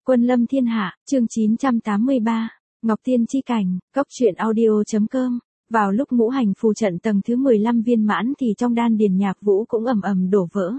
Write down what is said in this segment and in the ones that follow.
Quân lâm thiên hạ, chương 983, Ngọc Tiên chi cảnh, Cốc truyện audio.com. Vào lúc ngũ hành phù trận tầng thứ 15 viên mãn thì trong đan điền Nhạc Vũ cũng ầm ầm đổ vỡ.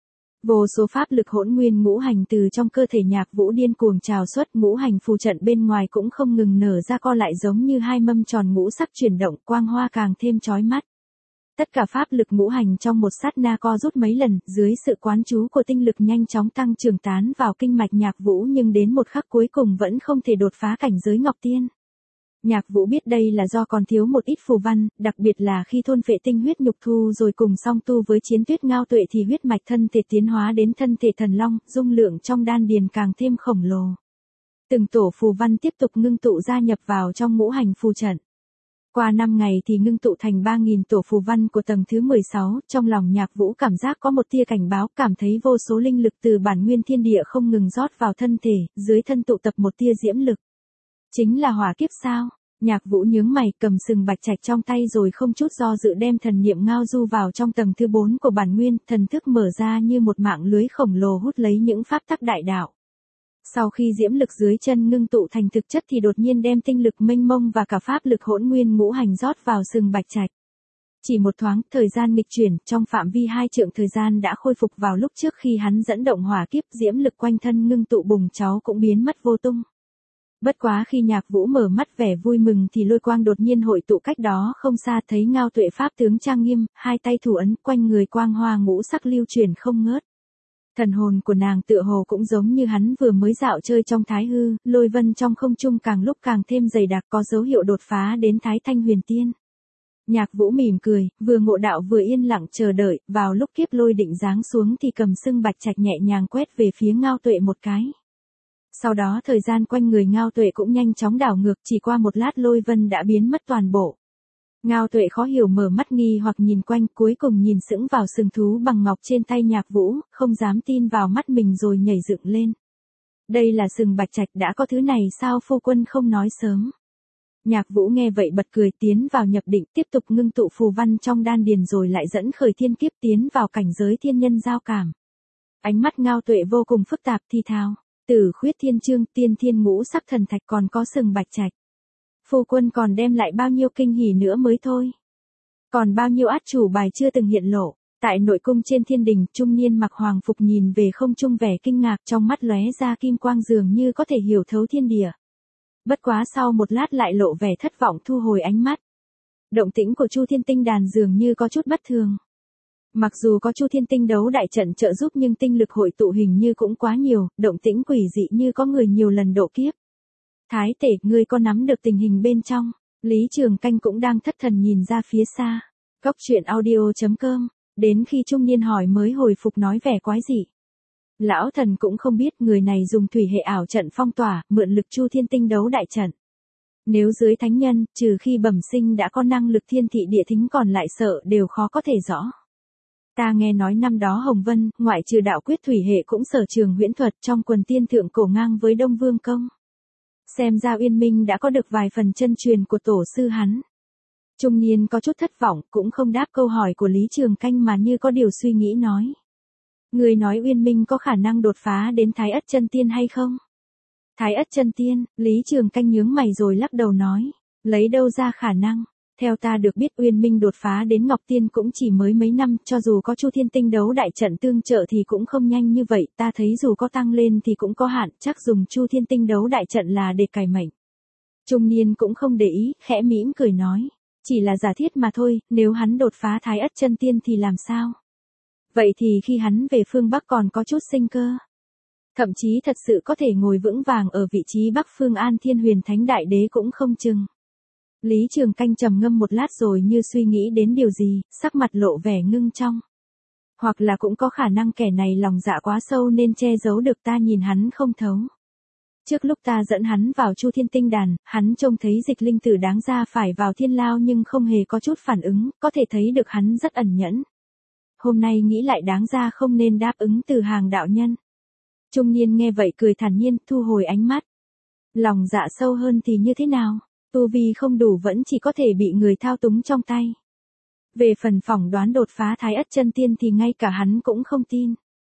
Vô số pháp lực hỗn nguyên ngũ hành từ trong cơ thể Nhạc Vũ điên cuồng trào xuất, ngũ hành phù trận bên ngoài cũng không ngừng nở ra co lại giống như hai mâm tròn ngũ sắc chuyển động, quang hoa càng thêm chói mắt. Tất cả pháp lực ngũ hành trong một sát na co rút mấy lần, dưới sự quán chú của tinh lực nhanh chóng tăng trưởng tán vào kinh mạch Nhạc Vũ, nhưng đến một khắc cuối cùng vẫn không thể đột phá cảnh giới Ngọc Tiên. Nhạc Vũ biết đây là do còn thiếu một ít phù văn, đặc biệt là khi thôn phệ tinh huyết nhục thu rồi cùng song tu với Chiến Tuyết Ngao Tuệ thì huyết mạch thân thể tiến hóa đến thân thể thần long, dung lượng trong đan điền càng thêm khổng lồ. Từng tổ phù văn tiếp tục ngưng tụ gia nhập vào trong ngũ hành phù trận. Qua 5 ngày thì ngưng tụ thành 3.000 tổ phù văn của tầng thứ 16, trong lòng Nhạc Vũ cảm giác có một tia cảnh báo, cảm thấy vô số linh lực từ bản nguyên thiên địa không ngừng rót vào thân thể, dưới thân tụ tập một tia diễm lực. Chính là hỏa kiếp sao? Nhạc Vũ nhướng mày, cầm sừng bạch trạch trong tay rồi không chút do dự đem thần niệm ngao du vào trong tầng thứ 4 của bản nguyên, thần thức mở ra như một mạng lưới khổng lồ hút lấy những pháp tắc đại đạo. Sau khi diễm lực dưới chân ngưng tụ thành thực chất thì đột nhiên đem tinh lực mênh mông và cả pháp lực hỗn nguyên ngũ hành rót vào sừng bạch trạch. Chỉ một thoáng, thời gian nghịch chuyển, trong phạm vi 2 trượng thời gian đã khôi phục vào lúc trước khi hắn dẫn động hỏa kiếp, diễm lực quanh thân ngưng tụ bùng cháu cũng biến mất vô tung. Bất quá khi Nhạc Vũ mở mắt vẻ vui mừng thì lôi quang đột nhiên hội tụ cách đó không xa, thấy Ngao Tuệ pháp tướng trang nghiêm, hai tay thủ ấn, quanh người quang hoa ngũ sắc lưu chuyển không ngớt. Thần hồn của nàng tựa hồ cũng giống như hắn vừa mới dạo chơi trong thái hư, lôi vân trong không trung càng lúc càng thêm dày đặc, có dấu hiệu đột phá đến Thái Thanh Huyền Tiên. Nhạc Vũ mỉm cười, vừa ngộ đạo vừa yên lặng chờ đợi, vào lúc kiếp lôi định giáng xuống thì cầm sưng bạch trạch nhẹ nhàng quét về phía Ngao Tuệ một cái. Sau đó thời gian quanh người Ngao Tuệ cũng nhanh chóng đảo ngược, chỉ qua một lát lôi vân đã biến mất toàn bộ. Ngao Tuệ khó hiểu mở mắt nghi hoặc nhìn quanh, cuối cùng nhìn sững vào sừng thú bằng ngọc trên tay Nhạc Vũ, không dám tin vào mắt mình rồi nhảy dựng lên. Đây là sừng bạch trạch, đã có thứ này sao phu quân không nói sớm. Nhạc Vũ nghe vậy bật cười, tiến vào nhập định, tiếp tục ngưng tụ phù văn trong đan điền rồi lại dẫn khởi thiên kiếp tiến vào cảnh giới thiên nhân giao cảm. Ánh mắt Ngao Tuệ vô cùng phức tạp thi thao. Tử khuyết thiên chương, tiên thiên ngũ sắc thần thạch, còn có sừng bạch trạch. Phu quân còn đem lại bao nhiêu kinh hỉ nữa mới thôi. Còn bao nhiêu át chủ bài chưa từng hiện lộ. Tại nội cung trên thiên đình, trung niên mặc hoàng phục nhìn về không trung vẻ kinh ngạc, trong mắt lóe ra kim quang dường như có thể hiểu thấu thiên địa. Bất quá sau một lát lại lộ vẻ thất vọng thu hồi ánh mắt. Động tĩnh của Chu Thiên Tinh Đàn dường như có chút bất thường. Mặc dù có Chu Thiên Tinh đấu đại trận trợ giúp nhưng tinh lực hội tụ hình như cũng quá nhiều, động tĩnh quỷ dị như có người nhiều lần độ kiếp. Thái Tể, ngươi có nắm được tình hình bên trong? Lý Trường Canh cũng đang thất thần nhìn ra phía xa. Cốc truyện audio.com, đến khi trung niên hỏi mới hồi phục nói vẻ quái dị. Lão thần cũng không biết, người này dùng thủy hệ ảo trận phong tỏa, mượn lực Chu Thiên Tinh đấu đại trận. Nếu dưới thánh nhân, trừ khi bẩm sinh đã có năng lực thiên thị địa thính còn lại sợ đều khó có thể rõ. Ta nghe nói năm đó Hồng Vân, ngoại trừ đạo quyết thủy hệ cũng sở trường huyễn thuật trong quần tiên thượng cổ ngang với Đông Vương Công. Xem ra Uyên Minh đã có được vài phần chân truyền của tổ sư hắn. Trung niên có chút thất vọng, cũng không đáp câu hỏi của Lý Trường Canh mà như có điều suy nghĩ nói. Người nói Uyên Minh có khả năng đột phá đến Thái Ất Chân Tiên hay không? Thái Ất Chân Tiên, Lý Trường Canh nhướng mày rồi lắc đầu nói. Lấy đâu ra khả năng? Theo ta được biết Uyên Minh đột phá đến Ngọc Tiên cũng chỉ mới mấy năm, cho dù có Chu Thiên Tinh đấu đại trận tương trợ thì cũng không nhanh như vậy, ta thấy dù có tăng lên thì cũng có hạn, chắc dùng Chu Thiên Tinh đấu đại trận là để cải mệnh. Trung niên cũng không để ý, khẽ mỉm cười nói, chỉ là giả thiết mà thôi, nếu hắn đột phá Thái Ất Chân Tiên thì làm sao? Vậy thì khi hắn về phương Bắc còn có chút sinh cơ. Thậm chí thật sự có thể ngồi vững vàng ở vị trí Bắc Phương An Thiên Huyền Thánh Đại Đế cũng không chừng. Lý Trường Canh trầm ngâm một lát rồi như suy nghĩ đến điều gì, sắc mặt lộ vẻ ngưng trong. Hoặc là cũng có khả năng kẻ này lòng dạ quá sâu nên che giấu được ta nhìn hắn không thấu. Trước lúc ta dẫn hắn vào Chu Thiên Tinh Đàn, hắn trông thấy dịch linh tử đáng ra phải vào thiên lao nhưng không hề có chút phản ứng, có thể thấy được hắn rất ẩn nhẫn. Hôm nay nghĩ lại đáng ra không nên đáp ứng từ hàng đạo nhân. Trung niên nghe vậy cười thản nhiên, thu hồi ánh mắt. Lòng dạ sâu hơn thì như thế nào? Tu vi không đủ vẫn chỉ có thể bị người thao túng trong tay. Về phần phỏng đoán đột phá Thái Ất Chân Tiên thì ngay cả hắn cũng không tin.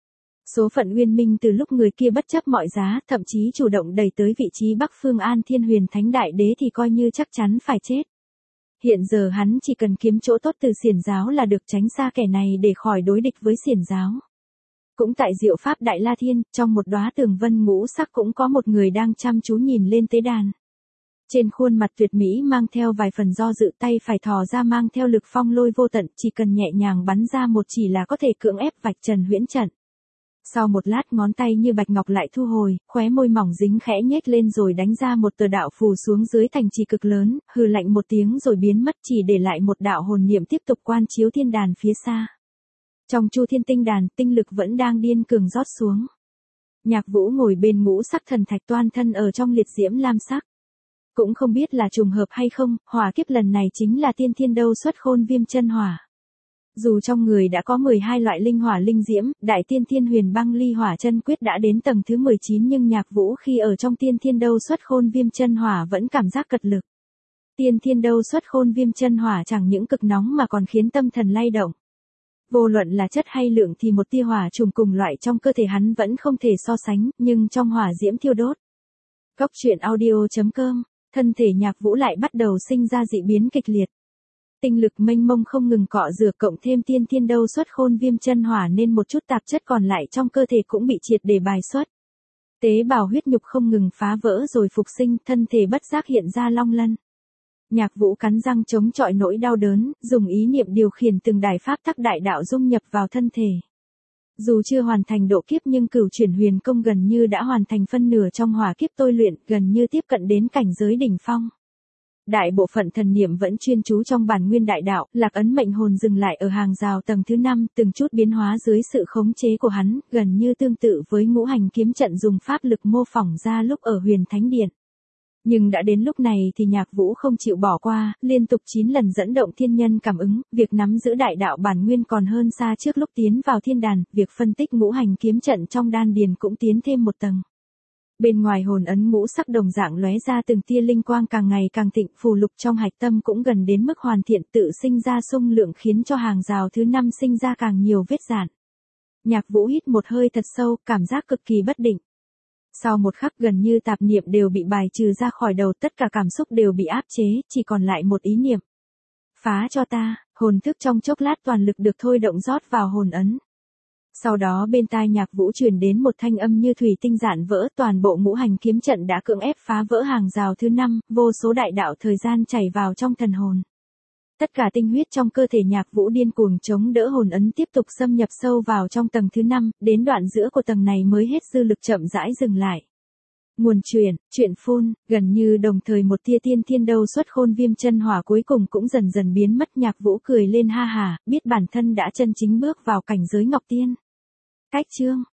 Số phận uyên minh từ lúc người kia bất chấp mọi giá, thậm chí chủ động đẩy tới vị trí Bắc Phương An Thiên Huyền Thánh Đại Đế thì coi như chắc chắn phải chết. Hiện giờ hắn chỉ cần kiếm chỗ tốt từ xiển giáo là được, tránh xa kẻ này để khỏi đối địch với xiển giáo. Cũng tại Diệu Pháp Đại La Thiên, trong một đóa tường vân ngũ sắc cũng có một người đang chăm chú nhìn lên tế đàn. Trên khuôn mặt tuyệt mỹ mang theo vài phần do dự, tay phải thò ra mang theo lực phong lôi vô tận, chỉ cần nhẹ nhàng bắn ra một chỉ là có thể cưỡng ép vạch trần huyễn trận. Sau một lát ngón tay như bạch ngọc lại thu hồi, khóe môi mỏng dính khẽ nhếch lên rồi đánh ra một tờ đạo phù xuống dưới thành trì cực lớn, hừ lạnh một tiếng rồi biến mất, chỉ để lại một đạo hồn niệm tiếp tục quan chiếu thiên đàn phía xa. Trong Chu Thiên Tinh Đàn, tinh lực vẫn đang điên cường rót xuống. Nhạc Vũ ngồi bên ngũ sắc thần thạch, toan thân ở trong liệt diễm lam sắc. Cũng không biết là trùng hợp hay không, hỏa kiếp lần này chính là tiên thiên đâu xuất khôn viêm chân hỏa. Dù trong người đã có 12 loại linh hỏa linh diễm, đại tiên thiên huyền băng ly hỏa chân quyết đã đến tầng thứ 19 nhưng Nhạc Vũ khi ở trong tiên thiên đâu xuất khôn viêm chân hỏa vẫn cảm giác cật lực. Tiên thiên đâu xuất khôn viêm chân hỏa chẳng những cực nóng mà còn khiến tâm thần lay động. Vô luận là chất hay lượng thì một tia hỏa trùng cùng loại trong cơ thể hắn vẫn không thể so sánh, nhưng trong hỏa diễm thiêu đốt. Cốc truyện audio.com, thân thể Nhạc Vũ lại bắt đầu sinh ra dị biến kịch liệt. Tinh lực mênh mông không ngừng cọ rửa cộng thêm tiên thiên đâu xuất khôn viêm chân hỏa nên một chút tạp chất còn lại trong cơ thể cũng bị triệt để bài xuất. Tế bào huyết nhục không ngừng phá vỡ rồi phục sinh, thân thể bất giác hiện ra long lân. Nhạc Vũ cắn răng chống chọi nỗi đau đớn, dùng ý niệm điều khiển từng đài pháp tắc đại đạo dung nhập vào thân thể. Dù chưa hoàn thành độ kiếp nhưng cửu chuyển huyền công gần như đã hoàn thành phân nửa trong hỏa kiếp tôi luyện, gần như tiếp cận đến cảnh giới đỉnh phong. Đại bộ phận thần niệm vẫn chuyên chú trong bản nguyên đại đạo, lạc ấn mệnh hồn dừng lại ở hàng rào tầng thứ 5, từng chút biến hóa dưới sự khống chế của hắn, gần như tương tự với ngũ hành kiếm trận dùng pháp lực mô phỏng ra lúc ở Huyền Thánh Điện. Nhưng đã đến lúc này thì Nhạc Vũ không chịu bỏ qua, liên tục 9 lần dẫn động thiên nhân cảm ứng, việc nắm giữ đại đạo bản nguyên còn hơn xa trước lúc tiến vào thiên đàn, việc phân tích ngũ hành kiếm trận trong đan điền cũng tiến thêm một tầng. Bên ngoài hồn ấn ngũ sắc đồng dạng lóe ra từng tia linh quang càng ngày càng thịnh, phù lục trong hạch tâm cũng gần đến mức hoàn thiện, tự sinh ra xung lượng khiến cho hàng rào thứ 5 sinh ra càng nhiều vết rạn. Nhạc Vũ hít một hơi thật sâu, cảm giác cực kỳ bất định. Sau một khắc gần như tạp niệm đều bị bài trừ ra khỏi đầu, tất cả cảm xúc đều bị áp chế, chỉ còn lại một ý niệm. Phá cho ta, hồn thức trong chốc lát toàn lực được thôi động rót vào hồn ấn. Sau đó bên tai Nhạc Vũ truyền đến một thanh âm như thủy tinh rạn vỡ, toàn bộ ngũ hành kiếm trận đã cưỡng ép phá vỡ hàng rào thứ 5, vô số đại đạo thời gian chảy vào trong thần hồn. Tất cả tinh huyết trong cơ thể Nhạc Vũ điên cuồng chống đỡ hồn ấn tiếp tục xâm nhập sâu vào trong tầng thứ 5, đến đoạn giữa của tầng này mới hết dư lực chậm rãi dừng lại. Nguồn truyện phun, gần như đồng thời một tia tiên thiên đâu xuất khôn viêm chân hỏa cuối cùng cũng dần dần biến mất. Nhạc Vũ cười lên ha hà, biết bản thân đã chân chính bước vào cảnh giới Ngọc Tiên. Cách chương